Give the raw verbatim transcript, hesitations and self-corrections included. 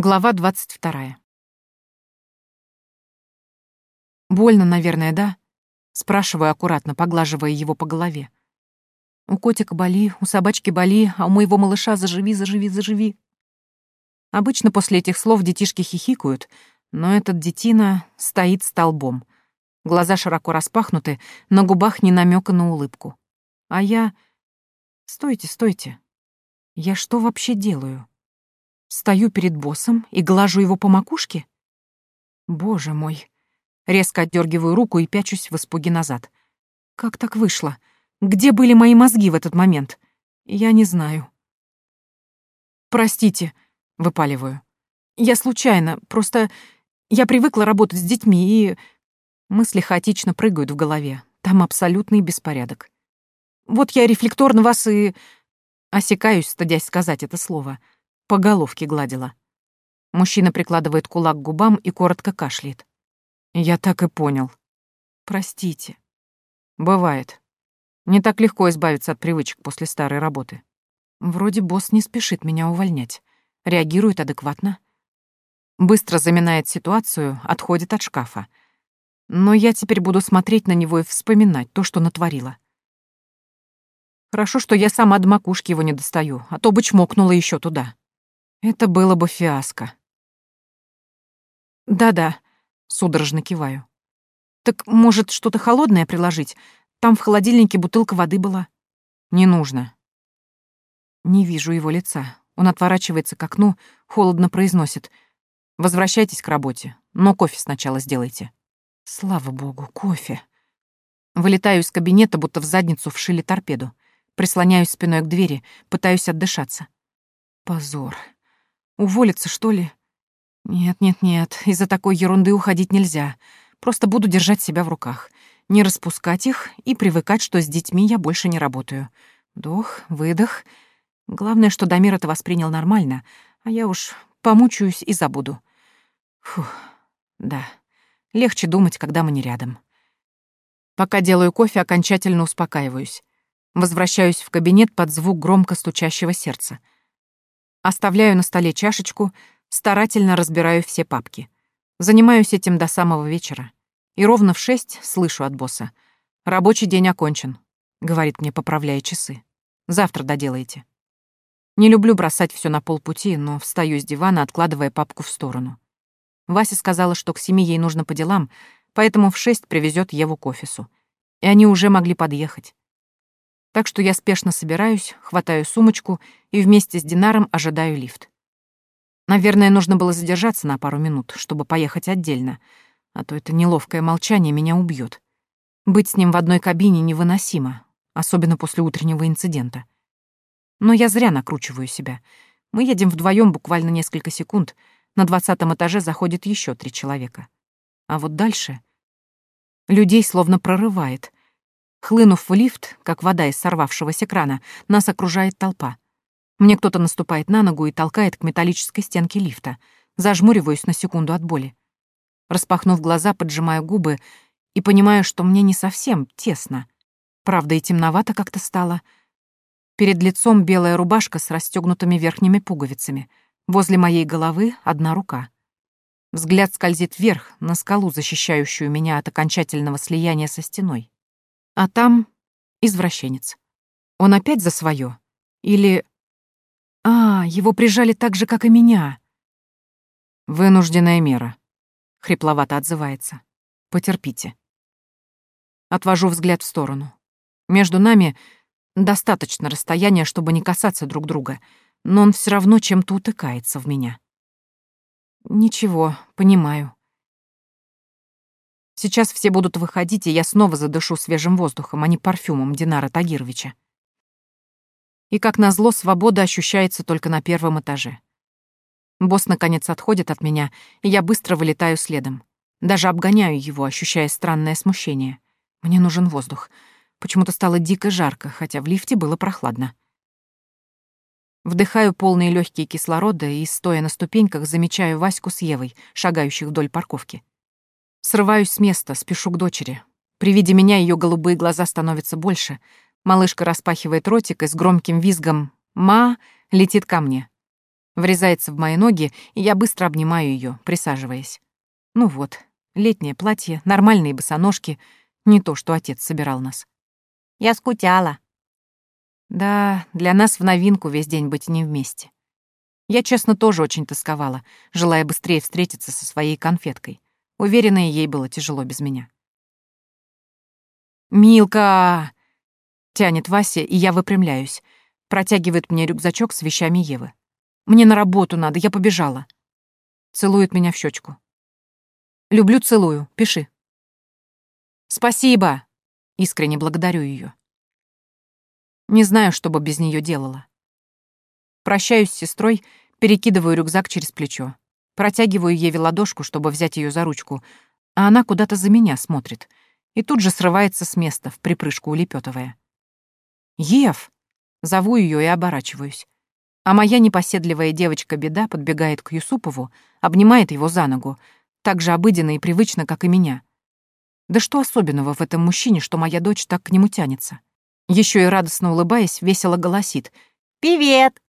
Глава двадцать вторая. «Больно, наверное, да?» — спрашиваю аккуратно, поглаживая его по голове. «У котика боли, у собачки боли, а у моего малыша заживи, заживи, заживи». Обычно после этих слов детишки хихикают, но этот детина стоит столбом. Глаза широко распахнуты, на губах ни намека на улыбку. А я... Стойте, стойте. Я что вообще делаю? Стою перед боссом и глажу его по макушке? Боже мой. Резко отдергиваю руку и пячусь в испуге назад. Как так вышло? Где были мои мозги в этот момент? Я не знаю. «Простите», — выпаливаю. «Я случайно, просто я привыкла работать с детьми, и...» Мысли хаотично прыгают в голове. Там абсолютный беспорядок. «Вот я рефлекторно вас и...» Осекаюсь, стыдясь сказать это слово. По головке гладила. Мужчина прикладывает кулак к губам и коротко кашляет. Я так и понял. Простите. Бывает. Не так легко избавиться от привычек после старой работы. Вроде босс не спешит меня увольнять. Реагирует адекватно. Быстро заминает ситуацию, отходит от шкафа. Но я теперь буду смотреть на него и вспоминать то, что натворила. Хорошо, что я сама до макушки его не достаю, а то бы чмокнула еще туда. Это было бы фиаско. Да-да, судорожно киваю. Так, может, что-то холодное приложить? Там в холодильнике бутылка воды была. Не нужно. Не вижу его лица. Он отворачивается к окну, холодно произносит. Возвращайтесь к работе, но кофе сначала сделайте. Слава богу, кофе. Вылетаю из кабинета, будто в задницу вшили торпеду. Прислоняюсь спиной к двери, пытаюсь отдышаться. Позор. Уволиться, что ли? Нет-нет-нет, из-за такой ерунды уходить нельзя. Просто буду держать себя в руках. Не распускать их и привыкать, что с детьми я больше не работаю. Вдох, выдох. Главное, что Дамир это воспринял нормально, а я уж помучаюсь и забуду. Фух, да. Легче думать, когда мы не рядом. Пока делаю кофе, окончательно успокаиваюсь. Возвращаюсь в кабинет под звук громко стучащего сердца. Оставляю на столе чашечку, старательно разбираю все папки. Занимаюсь этим до самого вечера. И ровно в шесть слышу от босса. «Рабочий день окончен», — говорит мне, поправляя часы. «Завтра доделайте». Не люблю бросать все на полпути, но встаю с дивана, откладывая папку в сторону. Вася сказала, что к семи ей нужно по делам, поэтому в шесть привезет Еву к офису. И они уже могли подъехать. Так что я спешно собираюсь, хватаю сумочку и вместе с Динаром ожидаю лифт. Наверное, нужно было задержаться на пару минут, чтобы поехать отдельно, а то это неловкое молчание меня убьет. Быть с ним в одной кабине невыносимо, особенно после утреннего инцидента. Но я зря накручиваю себя. Мы едем вдвоем буквально несколько секунд, на двадцатом этаже заходит еще три человека. А вот дальше людей словно прорывает. Хлынув в лифт, как вода из сорвавшегося крана, нас окружает толпа. Мне кто-то наступает на ногу и толкает к металлической стенке лифта. Зажмуриваюсь на секунду от боли. Распахнув глаза, поджимаю губы и понимаю, что мне не совсем тесно. Правда, и темновато как-то стало. Перед лицом белая рубашка с расстёгнутыми верхними пуговицами. Возле моей головы одна рука. Взгляд скользит вверх, на скалу, защищающую меня от окончательного слияния со стеной. А там извращенец. Он опять за своё? Или... А, его прижали так же, как и меня. Вынужденная мера. Хрипловато отзывается. Потерпите. Отвожу взгляд в сторону. Между нами достаточно расстояния, чтобы не касаться друг друга, но он все равно чем-то утыкается в меня. Ничего, понимаю. Сейчас все будут выходить, и я снова задышу свежим воздухом, а не парфюмом Динара Тагировича. И, как назло, свобода ощущается только на первом этаже. Босс, наконец, отходит от меня, и я быстро вылетаю следом. Даже обгоняю его, ощущая странное смущение. Мне нужен воздух. Почему-то стало дико жарко, хотя в лифте было прохладно. Вдыхаю полные легкие кислорода и, стоя на ступеньках, замечаю Ваську с Евой, шагающих вдоль парковки. Срываюсь с места, спешу к дочери. При виде меня ее голубые глаза становятся больше. Малышка распахивает ротик и с громким визгом «Ма!» летит ко мне. Врезается в мои ноги, и я быстро обнимаю ее, присаживаясь. Ну вот, летнее платье, нормальные босоножки, не то, что отец собирал нас. Я скучала. Да, для нас в новинку весь день быть не вместе. Я, честно, тоже очень тосковала, желая быстрее встретиться со своей конфеткой. Уверена, ей было тяжело без меня. «Милка!» — тянет Вася, и я выпрямляюсь. Протягивает мне рюкзачок с вещами Евы. «Мне на работу надо, я побежала». Целует меня в щечку. «Люблю, целую, пиши». «Спасибо!» — искренне благодарю ее. Не знаю, что бы без нее делала. Прощаюсь с сестрой, перекидываю рюкзак через плечо. Протягиваю Еве ладошку, чтобы взять ее за ручку, а она куда-то за меня смотрит и тут же срывается с места, в припрыжку улепетывая. «Ев!» — зову ее и оборачиваюсь. А моя непоседливая девочка-беда подбегает к Юсупову, обнимает его за ногу, так же обыденно и привычно, как и меня. Да что особенного в этом мужчине, что моя дочь так к нему тянется? Еще и радостно улыбаясь, весело голосит. «Привет!»